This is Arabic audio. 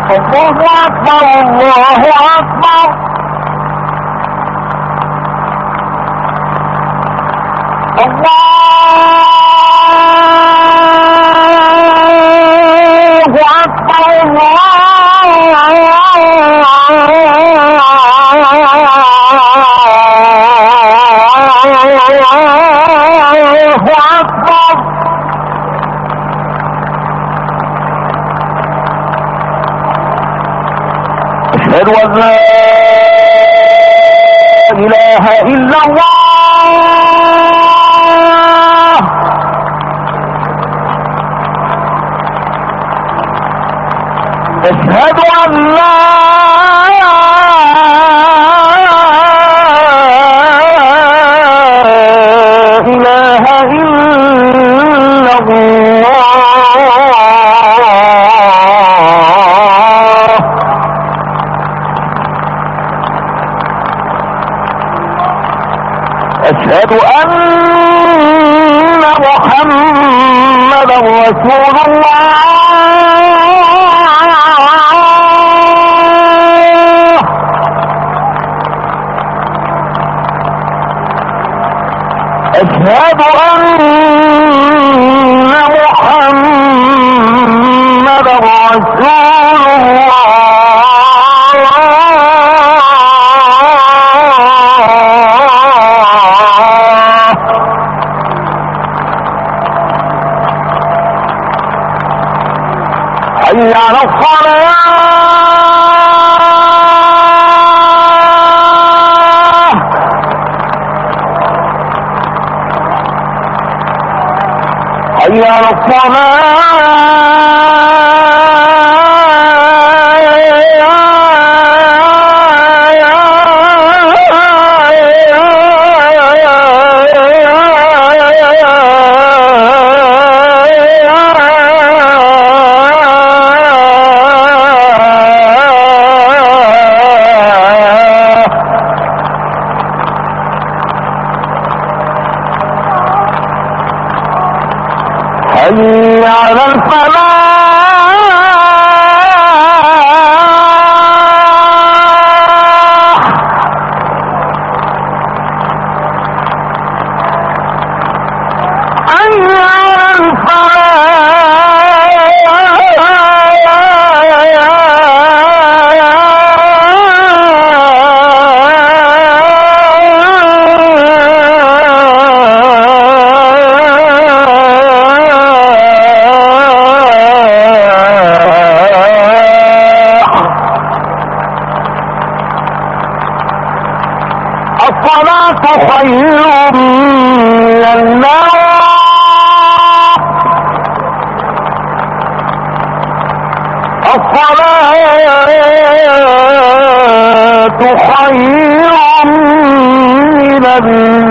الله أكبر الله أكبر الله أكبر الله أكبر أشهد أن لا إله إلا الله أشهد أن لا إله إلا الله أشهد أن محمدا رسول الله أشهد أن محمدا رسول حي على الصلاة حي على حي على الفلاح حي على الصلاة خير من النوم الصلاة خير من النوم